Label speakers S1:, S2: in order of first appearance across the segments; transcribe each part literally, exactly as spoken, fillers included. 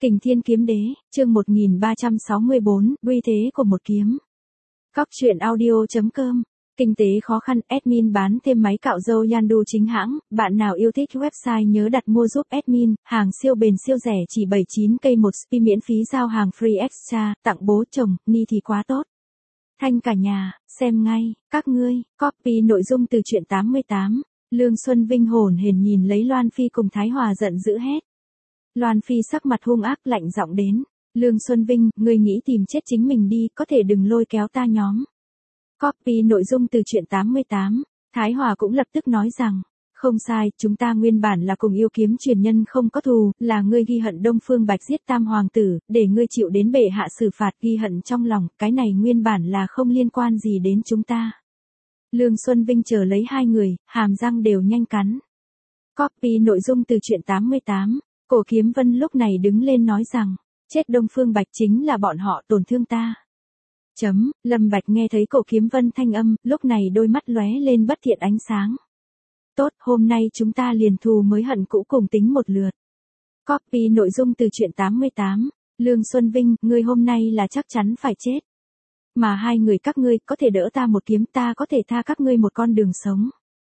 S1: Kình Thiên Kiếm Đế, chương một nghìn ba trăm sáu mươi bốn, uy thế của một kiếm. Cóc truyện audio.com. Kinh tế khó khăn, admin bán thêm máy cạo râu Yandu chính hãng, bạn nào yêu thích website nhớ đặt mua giúp admin, hàng siêu bền siêu rẻ chỉ bảy mươi chín k một spi miễn phí giao hàng free extra, tặng bố chồng, ni thì quá tốt. Thanh cả nhà, xem ngay, các ngươi, copy nội dung từ truyện tám mươi tám, Lương Xuân Vinh hồn hển nhìn lấy Loan Phi cùng Thái Hòa giận dữ hét. Loan Phi sắc mặt hung ác lạnh giọng đến, Lương Xuân Vinh, ngươi nghĩ tìm chết chính mình đi, có thể đừng lôi kéo ta nhóm. Copy nội dung từ truyện tám mươi tám, Thái Hòa cũng lập tức nói rằng, không sai, chúng ta nguyên bản là cùng yêu kiếm truyền nhân không có thù, là ngươi ghi hận Đông Phương Bạch giết Tam Hoàng tử, để ngươi chịu đến bệ hạ xử phạt ghi hận trong lòng, cái này nguyên bản là không liên quan gì đến chúng ta. Lương Xuân Vinh chờ lấy hai người, hàm răng đều nhanh cắn. Copy nội dung từ truyện tám mươi tám, Cổ Kiếm Vân lúc này đứng lên nói rằng, chết Đông Phương Bạch chính là bọn họ tổn thương ta. Chấm, Lâm Bạch nghe thấy Cổ Kiếm Vân thanh âm, lúc này đôi mắt lóe lên bất thiện ánh sáng. Tốt, hôm nay chúng ta liền thù mới hận cũ cùng tính một lượt. Copy nội dung từ truyện tám mươi tám, Lương Xuân Vinh, ngươi hôm nay là chắc chắn phải chết. Mà hai người các ngươi có thể đỡ ta một kiếm, ta có thể tha các ngươi một con đường sống.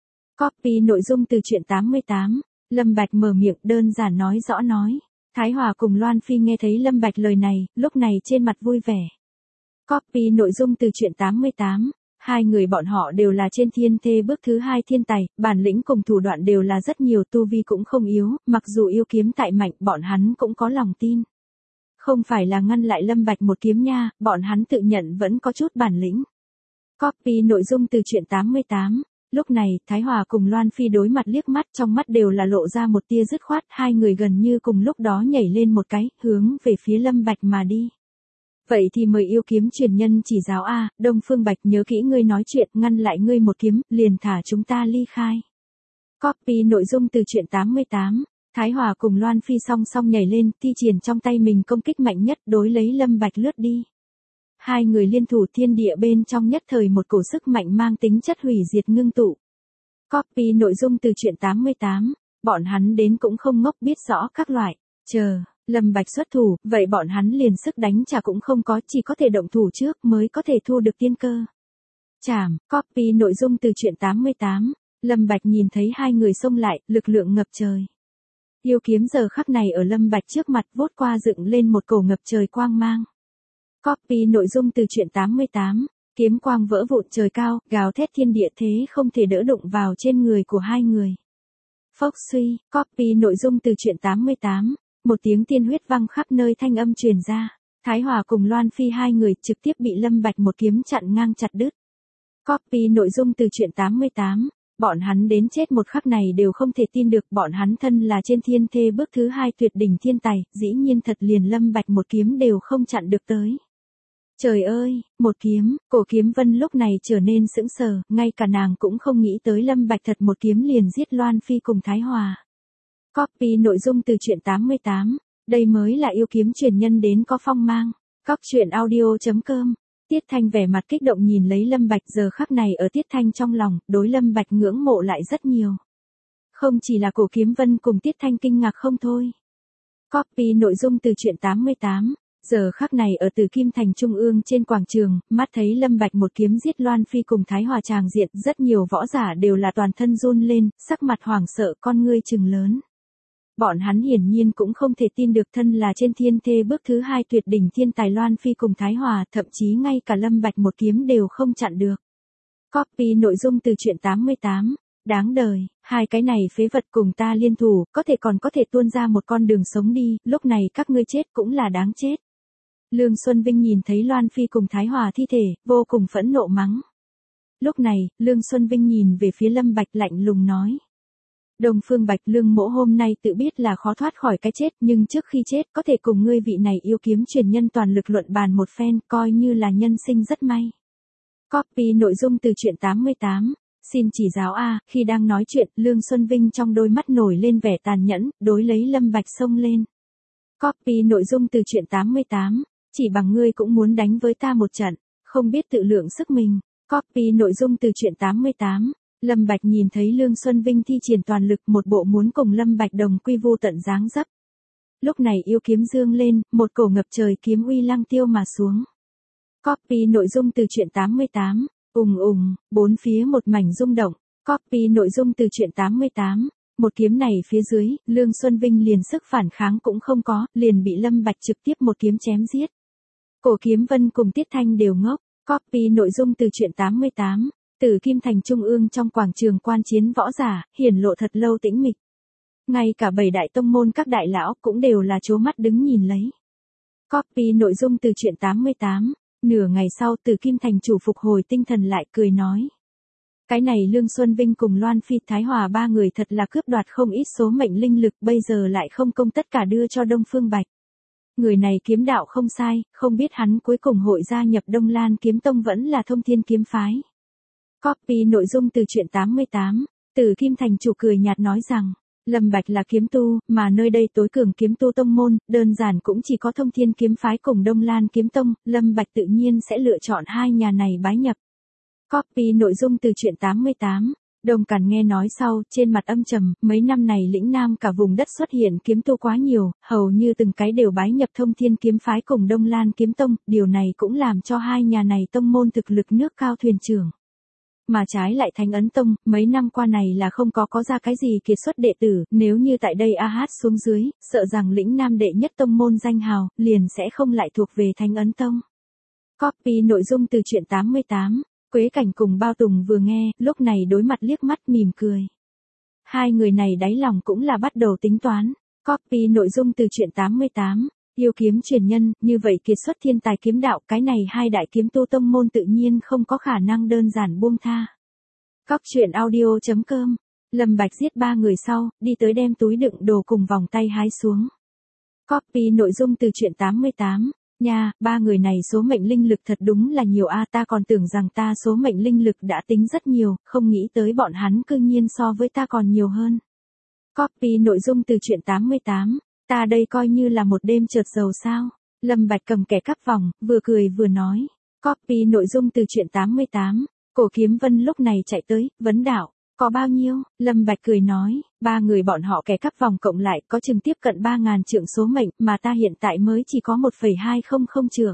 S1: Copy nội dung từ truyện tám mươi tám, Lâm Bạch mở miệng đơn giản nói rõ nói. Thái Hòa cùng Loan Phi nghe thấy Lâm Bạch lời này, lúc này trên mặt vui vẻ. Copy nội dung từ truyện tám mươi tám, hai người bọn họ đều là trên thiên thê bước thứ hai thiên tài, bản lĩnh cùng thủ đoạn đều là rất nhiều, tu vi cũng không yếu, mặc dù yêu kiếm tại mạnh, bọn hắn cũng có lòng tin. Không phải là ngăn lại Lâm Bạch một kiếm nha, bọn hắn tự nhận vẫn có chút bản lĩnh. Copy nội dung từ truyện tám mươi tám. Lúc này, Thái Hòa cùng Loan Phi đối mặt liếc mắt, trong mắt đều là lộ ra một tia dứt khoát, hai người gần như cùng lúc đó nhảy lên một cái, hướng về phía Lâm Bạch mà đi. Vậy thì mời yêu kiếm truyền nhân chỉ giáo a, Đông Phương Bạch nhớ kỹ ngươi nói chuyện, ngăn lại ngươi một kiếm, liền thả chúng ta ly khai. Copy nội dung từ truyện tám mươi tám, Thái Hòa cùng Loan Phi song song nhảy lên, thi triển trong tay mình công kích mạnh nhất đối lấy Lâm Bạch lướt đi. Hai người liên thủ thiên địa bên trong nhất thời một cổ sức mạnh mang tính chất hủy diệt ngưng tụ. Copy nội dung từ truyện tám mươi tám, bọn hắn đến cũng không ngốc biết rõ các loại, chờ, Lâm Bạch xuất thủ, vậy bọn hắn liền sức đánh trả cũng không có, chỉ có thể động thủ trước mới có thể thu được tiên cơ. Chảm, copy nội dung từ truyện tám mươi tám, Lâm Bạch nhìn thấy hai người xông lại, lực lượng ngập trời. Yêu kiếm giờ khắc này ở Lâm Bạch trước mặt vút qua dựng lên một cổ ngập trời quang mang. Copy nội dung từ truyện tám mươi tám, kiếm quang vỡ vụn trời cao, gào thét thiên địa thế không thể đỡ đụng vào trên người của hai người. Phốc suy, copy nội dung từ truyện tám mươi tám, một tiếng tiên huyết văng khắp nơi thanh âm truyền ra. Thái Hòa cùng Loan Phi hai người trực tiếp bị Lâm Bạch một kiếm chặn ngang chặt đứt. Copy nội dung từ truyện tám mươi tám, bọn hắn đến chết một khắc này đều không thể tin được, bọn hắn thân là trên thiên thê bước thứ hai tuyệt đỉnh thiên tài, dĩ nhiên thật liền Lâm Bạch một kiếm đều không chặn được tới. Trời ơi, một kiếm, Cổ Kiếm Vân lúc này trở nên sững sờ, ngay cả nàng cũng không nghĩ tới Lâm Bạch thật một kiếm liền giết Loan Phi cùng Thái Hòa. Copy nội dung từ truyện tám mươi tám, đây mới là yêu kiếm truyền nhân đến có phong mang. Cóc truyện audio.com. Tiết Thanh vẻ mặt kích động nhìn lấy Lâm Bạch, giờ khắc này ở Tiết Thanh trong lòng, đối Lâm Bạch ngưỡng mộ lại rất nhiều. Không chỉ là Cổ Kiếm Vân cùng Tiết Thanh kinh ngạc không thôi. Copy nội dung từ truyện tám mươi tám. Giờ khắc này ở Từ Kim Thành Trung ương trên quảng trường, mắt thấy Lâm Bạch một kiếm giết Loan Phi cùng Thái Hòa tràng diện, rất nhiều võ giả đều là toàn thân run lên, sắc mặt hoảng sợ, con ngươi trừng lớn. Bọn hắn hiển nhiên cũng không thể tin được thân là trên thiên thê bước thứ hai tuyệt đỉnh thiên tài Loan Phi cùng Thái Hòa, thậm chí ngay cả Lâm Bạch một kiếm đều không chặn được. Copy nội dung từ truyện tám mươi tám, đáng đời, hai cái này phế vật cùng ta liên thủ, có thể còn có thể tuôn ra một con đường sống đi, lúc này các ngươi chết cũng là đáng chết. Lương Xuân Vinh nhìn thấy Loan Phi cùng Thái Hòa thi thể, vô cùng phẫn nộ mắng. Lúc này, Lương Xuân Vinh nhìn về phía Lâm Bạch lạnh lùng nói. Đông Phương Bạch, Lương mỗ hôm nay tự biết là khó thoát khỏi cái chết, nhưng trước khi chết có thể cùng ngươi vị này yêu kiếm truyền nhân toàn lực luận bàn một phen, coi như là nhân sinh rất may. Copy nội dung từ truyện tám mươi tám, xin chỉ giáo a, khi đang nói chuyện, Lương Xuân Vinh trong đôi mắt nổi lên vẻ tàn nhẫn, đối lấy Lâm Bạch xông lên. Copy nội dung từ truyện tám mươi tám, chỉ bằng ngươi cũng muốn đánh với ta một trận, không biết tự lượng sức mình. Copy nội dung từ truyện tám mươi tám, Lâm Bạch nhìn thấy Lương Xuân Vinh thi triển toàn lực, một bộ muốn cùng Lâm Bạch đồng quy vu tận dáng dấp. Lúc này yêu kiếm dương lên, một cổ ngập trời kiếm uy lăng tiêu mà xuống. Copy nội dung từ truyện tám mươi tám. Ùng ùng, bốn phía một mảnh rung động. Copy nội dung từ truyện tám mươi tám. Một kiếm này phía dưới, Lương Xuân Vinh liền sức phản kháng cũng không có, liền bị Lâm Bạch trực tiếp một kiếm chém giết. Cổ Kiếm Vân cùng Tiết Thanh đều ngốc. Copy nội dung từ truyện tám mươi tám. Tử Kim Thành trung ương trong quảng trường quan chiến võ giả, hiển lộ thật lâu tĩnh mịch. Ngay cả bảy đại tông môn các đại lão cũng đều là trố mắt đứng nhìn lấy. Copy nội dung từ truyện tám mươi tám. Nửa ngày sau Tử Kim Thành chủ phục hồi tinh thần lại cười nói. Cái này Lương Xuân Vinh cùng Loan Phi Thái Hòa ba người thật là cướp đoạt không ít số mệnh linh lực, bây giờ lại không công tất cả đưa cho Đông Phương Bạch. Người này kiếm đạo không sai, không biết hắn cuối cùng hội gia nhập Đông Lan Kiếm Tông vẫn là Thông Thiên Kiếm Phái. Copy nội dung từ truyện tám mươi tám. Tử Kim Thành chủ cười nhạt nói rằng, Lâm Bạch là kiếm tu, mà nơi đây tối cường kiếm tu tông môn, đơn giản cũng chỉ có Thông Thiên Kiếm Phái cùng Đông Lan Kiếm Tông, Lâm Bạch tự nhiên sẽ lựa chọn hai nhà này bái nhập. Copy nội dung từ truyện tám mươi tám. Đồng Cẩn nghe nói sau, trên mặt âm trầm, mấy năm này lĩnh nam cả vùng đất xuất hiện kiếm tu quá nhiều, hầu như từng cái đều bái nhập Thông Thiên Kiếm Phái cùng Đông Lan Kiếm Tông, điều này cũng làm cho hai nhà này tông môn thực lực nước cao thuyền trưởng. Mà trái lại Thánh Ấn Tông, mấy năm qua này là không có có ra cái gì kiệt xuất đệ tử, nếu như tại đây a hát xuống dưới, sợ rằng lĩnh nam đệ nhất tông môn danh hào, liền sẽ không lại thuộc về Thánh Ấn Tông. Copy nội dung từ truyện tám mươi tám. Quế Cảnh cùng Bao Tùng vừa nghe, lúc này đối mặt liếc mắt mỉm cười. Hai người này đáy lòng cũng là bắt đầu tính toán. Copy nội dung từ truyện tám mươi tám. Yêu kiếm truyền nhân, như vậy kiệt xuất thiên tài kiếm đạo, cái này hai đại kiếm tu tông môn tự nhiên không có khả năng đơn giản buông tha. Cóc truyện audio chấm com. Lâm Bạch giết ba người sau, đi tới đem túi đựng đồ cùng vòng tay hái xuống. Copy nội dung từ truyện tám mươi tám. Nha, ba người này số mệnh linh lực thật đúng là nhiều a, ta còn tưởng rằng ta số mệnh linh lực đã tính rất nhiều, không nghĩ tới bọn hắn cư nhiên so với ta còn nhiều hơn. Copy nội dung từ truyện tám mươi tám. Ta đây coi như là một đêm chợt giàu sao. Lâm Bạch cầm kẻ cắp vòng, vừa cười vừa nói. Copy nội dung từ truyện tám mươi tám. Cổ Kiếm Vân lúc này chạy tới, vấn đạo. Có bao nhiêu? Lâm Bạch cười nói, ba người bọn họ kẻ cắp vòng cộng lại có chừng tiếp cận ba ngàn trượng số mệnh, mà ta hiện tại mới chỉ có một phẩy hai không không trượng.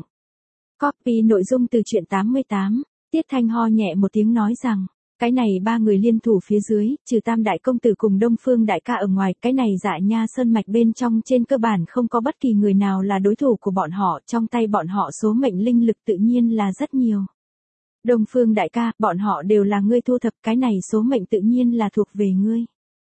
S1: Copy nội dung từ truyện tám mươi tám. Tiết Thanh ho nhẹ một tiếng nói rằng, cái này ba người liên thủ phía dưới, trừ Tam đại công tử cùng Đông Phương đại ca ở ngoài, cái này Dạ Nha sơn mạch bên trong trên cơ bản không có bất kỳ người nào là đối thủ của bọn họ, trong tay bọn họ số mệnh linh lực tự nhiên là rất nhiều. Đông Phương đại ca, bọn họ đều là ngươi thu thập, cái này số mệnh tự nhiên là thuộc về ngươi.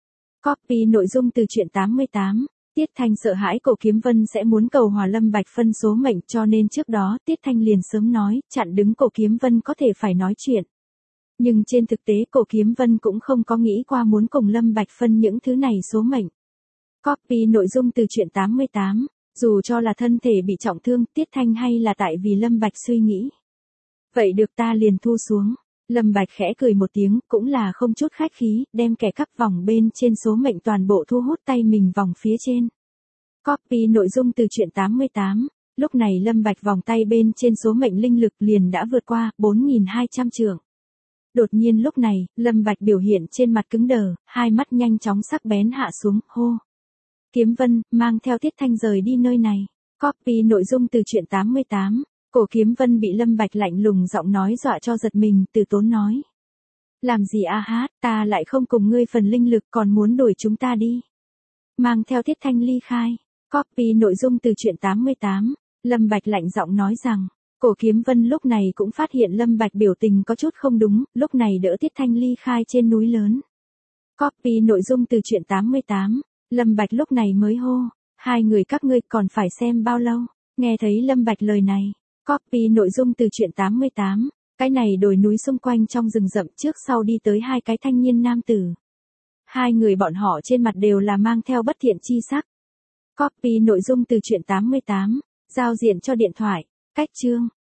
S1: Copy nội dung từ truyện tám mươi tám. Tiết Thanh sợ hãi Cổ Kiếm Vân sẽ muốn cầu hòa Lâm Bạch phân số mệnh, cho nên trước đó Tiết Thanh liền sớm nói, chặn đứng Cổ Kiếm Vân có thể phải nói chuyện. Nhưng trên thực tế Cổ Kiếm Vân cũng không có nghĩ qua muốn cùng Lâm Bạch phân những thứ này số mệnh. Copy nội dung từ truyện tám mươi tám. Dù cho là thân thể bị trọng thương, Tiết Thanh hay là tại vì Lâm Bạch suy nghĩ. Vậy được, ta liền thu xuống. Lâm Bạch khẽ cười một tiếng, cũng là không chút khách khí, đem kẻ cắp vòng bên trên số mệnh toàn bộ thu hút tay mình vòng phía trên. Copy nội dung từ truyện tám mươi tám. Lúc này Lâm Bạch vòng tay bên trên số mệnh linh lực liền đã vượt qua bốn nghìn hai trăm trượng. Đột nhiên lúc này, Lâm Bạch biểu hiện trên mặt cứng đờ, hai mắt nhanh chóng sắc bén hạ xuống, hô. Kiếm Vân, mang theo Tiết Thanh rời đi nơi này. Copy nội dung từ truyện tám mươi tám. Cổ Kiếm Vân bị Lâm Bạch lạnh lùng giọng nói dọa cho giật mình, từ tốn nói. Làm gì a hát, ta lại không cùng ngươi phần linh lực, còn muốn đuổi chúng ta đi. Mang theo Tiết Thanh ly khai. Copy nội dung từ truyện tám mươi tám. Lâm Bạch lạnh giọng nói rằng. Cổ Kiếm Vân lúc này cũng phát hiện Lâm Bạch biểu tình có chút không đúng, lúc này đỡ Tiết Thanh ly khai trên núi lớn. Copy nội dung từ truyện tám mươi tám. Lâm Bạch lúc này mới hô. Hai người các ngươi còn phải xem bao lâu. Nghe thấy Lâm Bạch lời này. Copy nội dung từ truyện tám mươi tám. Cái này đồi núi xung quanh trong rừng rậm, trước sau đi tới hai cái thanh niên nam tử. Hai người bọn họ trên mặt đều là mang theo bất thiện chi sắc. Copy nội dung từ truyện tám mươi tám. Giao diện cho điện thoại. Cách chương.